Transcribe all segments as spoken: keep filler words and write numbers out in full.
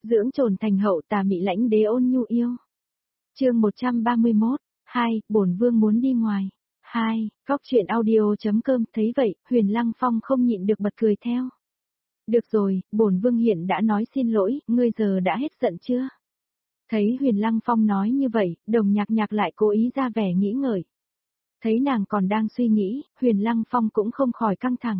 dưỡng trồn thành hậu tà mị lãnh đế ôn nhu yêu. Chương một trăm ba mươi mốt, hai, bổn vương muốn đi ngoài. hai, góc truyện audio.com thấy vậy, Huyền Lăng Phong không nhịn được bật cười theo. Được rồi, bổn vương hiện đã nói xin lỗi, ngươi giờ đã hết giận chưa? Thấy Huyền Lăng Phong nói như vậy, Đồng Nhạc Nhạc lại cố ý ra vẻ nghĩ ngợi. Thấy nàng còn đang suy nghĩ, Huyền Lăng Phong cũng không khỏi căng thẳng.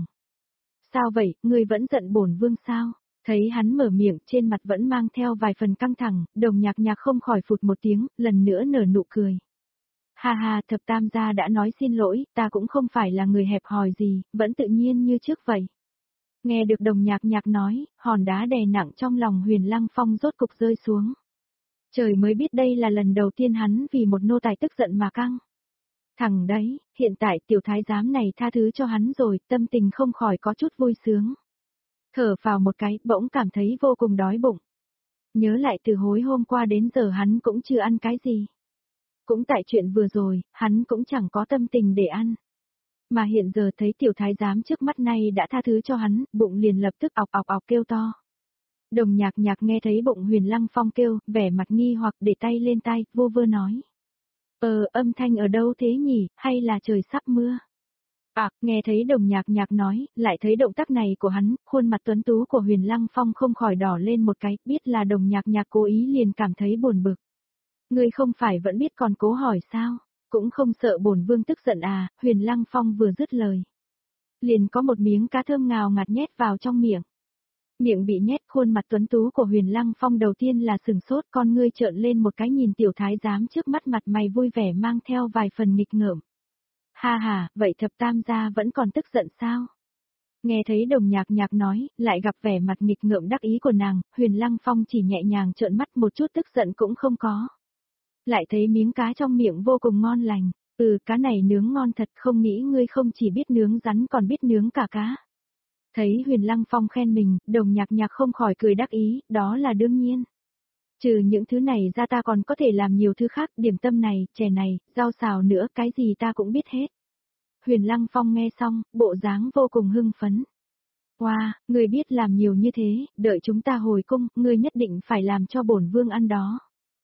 Sao vậy, ngươi vẫn giận bổn vương sao? Thấy hắn mở miệng, trên mặt vẫn mang theo vài phần căng thẳng, Đồng Nhạc Nhạc không khỏi phụt một tiếng, lần nữa nở nụ cười. Ha ha, thập tam gia đã nói xin lỗi, ta cũng không phải là người hẹp hòi gì, vẫn tự nhiên như trước vậy. Nghe được Đồng Nhạc Nhạc nói, hòn đá đè nặng trong lòng Huyền Lăng Phong rốt cục rơi xuống. Trời mới biết đây là lần đầu tiên hắn vì một nô tài tức giận mà căng. Thằng đấy, hiện tại tiểu thái giám này tha thứ cho hắn rồi, tâm tình không khỏi có chút vui sướng. Thở vào một cái, bỗng cảm thấy vô cùng đói bụng. Nhớ lại từ hối hôm qua đến giờ hắn cũng chưa ăn cái gì. Cũng tại chuyện vừa rồi, hắn cũng chẳng có tâm tình để ăn. Mà hiện giờ thấy tiểu thái giám trước mắt này đã tha thứ cho hắn, bụng liền lập tức ọc ọc ọc kêu to. Đồng Nhạc Nhạc nghe thấy bụng Huyền Lăng Phong kêu, vẻ mặt nghi hoặc để tay lên tai, vô vơ nói. Ờ, âm thanh ở đâu thế nhỉ, hay là trời sắp mưa? À, nghe thấy Đồng Nhạc Nhạc nói, lại thấy động tác này của hắn, khuôn mặt tuấn tú của Huyền Lăng Phong không khỏi đỏ lên một cái, biết là Đồng Nhạc Nhạc cố ý liền cảm thấy buồn bực. Ngươi không phải vẫn biết còn cố hỏi sao, cũng không sợ bổn vương tức giận à, Huyền Lăng Phong vừa dứt lời. Liền có một miếng cá thơm ngào ngạt nhét vào trong miệng. Miệng bị nhét, khuôn mặt tuấn tú của Huyền Lăng Phong đầu tiên là sừng sốt, con ngươi trợn lên một cái nhìn tiểu thái giám trước mắt, mặt mày vui vẻ mang theo vài phần nghịch ngợm. Ha ha, vậy thập tam gia vẫn còn tức giận sao? Nghe thấy Đồng Nhạc Nhạc nói, lại gặp vẻ mặt nghịch ngợm đắc ý của nàng, Huyền Lăng Phong chỉ nhẹ nhàng trợn mắt, một chút tức giận cũng không có. Lại thấy miếng cá trong miệng vô cùng ngon lành, ừ, cá này nướng ngon thật, không nghĩ ngươi không chỉ biết nướng rắn còn biết nướng cả cá. Thấy Huyền Lăng Phong khen mình, Đồng Nhạc Nhạc không khỏi cười đắc ý, đó là đương nhiên. Trừ những thứ này ra ta còn có thể làm nhiều thứ khác, điểm tâm này, chè này, rau xào nữa, cái gì ta cũng biết hết. Huyền Lăng Phong nghe xong, bộ dáng vô cùng hưng phấn. Wow, ngươi biết làm nhiều như thế, đợi chúng ta hồi cung, ngươi nhất định phải làm cho bổn vương ăn đó.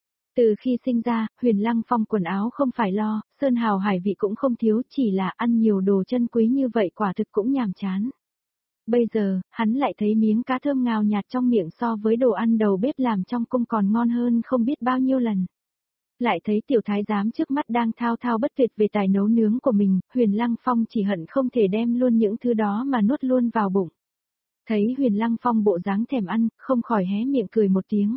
Từ khi sinh ra, Huyền Lăng Phong quần áo không phải lo, sơn hào hải vị cũng không thiếu, chỉ là ăn nhiều đồ chân quý như vậy quả thực cũng nhàm chán. Bây giờ, hắn lại thấy miếng cá thơm ngào nhạt trong miệng so với đồ ăn đầu bếp làm trong cung còn ngon hơn không biết bao nhiêu lần. Lại thấy tiểu thái giám trước mắt đang thao thao bất tuyệt về tài nấu nướng của mình, Huyền Lăng Phong chỉ hận không thể đem luôn những thứ đó mà nuốt luôn vào bụng. Thấy Huyền Lăng Phong bộ dáng thèm ăn, không khỏi hé miệng cười một tiếng.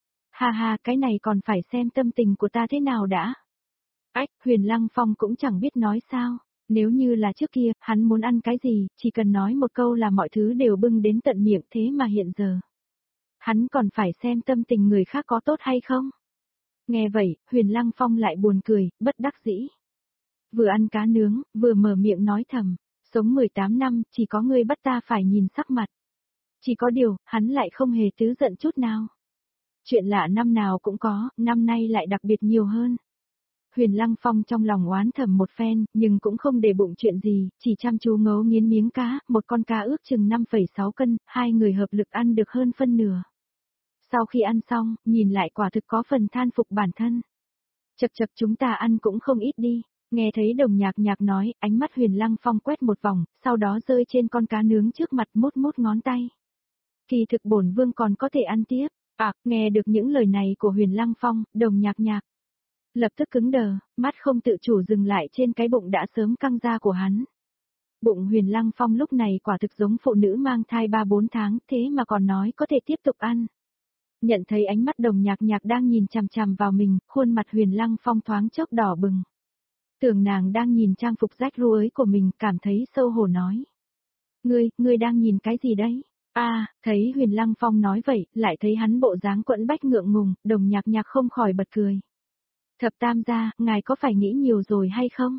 Ha ha, cái này còn phải xem tâm tình của ta thế nào đã. Ách, Huyền Lăng Phong cũng chẳng biết nói sao. Nếu như là trước kia, hắn muốn ăn cái gì, chỉ cần nói một câu là mọi thứ đều bưng đến tận miệng, thế mà hiện giờ. Hắn còn phải xem tâm tình người khác có tốt hay không. Nghe vậy, Huyền Lăng Phong lại buồn cười, bất đắc dĩ. Vừa ăn cá nướng, vừa mở miệng nói thầm, sống mười tám năm, chỉ có ngươi bắt ta phải nhìn sắc mặt. Chỉ có điều, hắn lại không hề tứ giận chút nào. Chuyện lạ năm nào cũng có, năm nay lại đặc biệt nhiều hơn. Huyền Lăng Phong trong lòng oán thầm một phen, nhưng cũng không để bụng chuyện gì, chỉ chăm chú ngấu nghiến miếng cá, một con cá ước chừng năm phẩy sáu cân, hai người hợp lực ăn được hơn phân nửa. Sau khi ăn xong, nhìn lại quả thực có phần than phục bản thân. Chật chật, chúng ta ăn cũng không ít đi. Nghe thấy Đồng Nhạc Nhạc nói, ánh mắt Huyền Lăng Phong quét một vòng, sau đó rơi trên con cá nướng trước mặt, mốt mốt ngón tay. Kỳ thực bổn vương còn có thể ăn tiếp. À, nghe được những lời này của Huyền Lăng Phong, Đồng Nhạc Nhạc lập tức cứng đờ, mắt không tự chủ dừng lại trên cái bụng đã sớm căng ra của hắn. Bụng Huyền Lăng Phong lúc này quả thực giống phụ nữ mang thai ba bốn tháng, thế mà còn nói có thể tiếp tục ăn. Nhận thấy ánh mắt Đồng Nhạc Nhạc đang nhìn chằm chằm vào mình, khuôn mặt Huyền Lăng Phong thoáng chốc đỏ bừng. Tưởng nàng đang nhìn trang phục rách rưới của mình, cảm thấy xấu hổ nói. Ngươi, ngươi đang nhìn cái gì đấy? À, thấy Huyền Lăng Phong nói vậy, lại thấy hắn bộ dáng quẫn bách ngượng ngùng, Đồng Nhạc Nhạc không khỏi bật cười. Thập tam gia, ngài có phải nghĩ nhiều rồi hay không?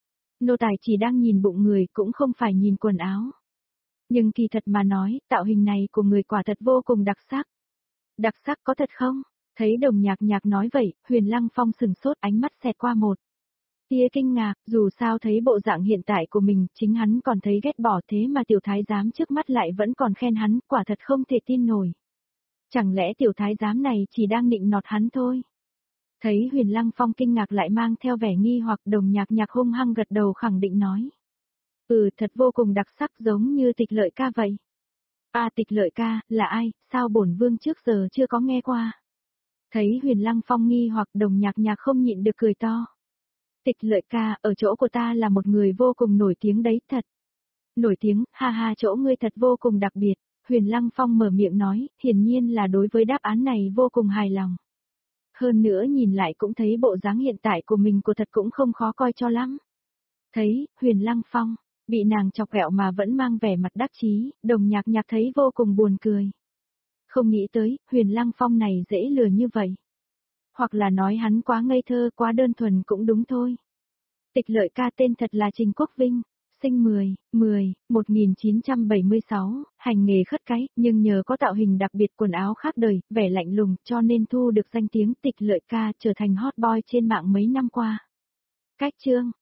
Nô tài chỉ đang nhìn bụng người, cũng không phải nhìn quần áo. Nhưng kỳ thật mà nói, tạo hình này của người quả thật vô cùng đặc sắc. Đặc sắc có thật không? Thấy Đồng Nhạc Nhạc nói vậy, Huyền Lăng Phong sừng sốt, ánh mắt xẹt qua một tia kinh ngạc, dù sao thấy bộ dạng hiện tại của mình, chính hắn còn thấy ghét bỏ, thế mà tiểu thái giám trước mắt lại vẫn còn khen hắn, quả thật không thể tin nổi. Chẳng lẽ tiểu thái giám này chỉ đang nịnh nọt hắn thôi? Thấy Huyền Lăng Phong kinh ngạc lại mang theo vẻ nghi hoặc, Đồng Nhạc Nhạc hung hăng gật đầu khẳng định nói. Ừ, thật vô cùng đặc sắc, giống như Tịch Lợi ca vậy. À, Tịch Lợi ca, là ai, sao bổn vương trước giờ chưa có nghe qua? Thấy Huyền Lăng Phong nghi hoặc, Đồng Nhạc Nhạc không nhịn được cười to. Tịch Lợi ca, ở chỗ của ta là một người vô cùng nổi tiếng đấy, thật. Nổi tiếng, ha ha, chỗ ngươi thật vô cùng đặc biệt. Huyền Lăng Phong mở miệng nói, hiển nhiên là đối với đáp án này vô cùng hài lòng. Hơn nữa nhìn lại cũng thấy bộ dáng hiện tại của mình của thật cũng không khó coi cho lắm. Thấy, Huyền Lăng Phong, bị nàng chọc ghẹo mà vẫn mang vẻ mặt đắc chí, Đồng Nhạc Nhạc thấy vô cùng buồn cười. Không nghĩ tới, Huyền Lăng Phong này dễ lừa như vậy. Hoặc là nói hắn quá ngây thơ, quá đơn thuần cũng đúng thôi. Tịch Lợi ca tên thật là Trình Quốc Vinh, sinh mười, mười, một nghìn chín trăm bảy mươi sáu, hành nghề khất cái, nhưng nhờ có tạo hình đặc biệt, quần áo khác đời, vẻ lạnh lùng, cho nên thu được danh tiếng Tịch Lợi ca, trở thành hot boy trên mạng mấy năm qua. Cách chương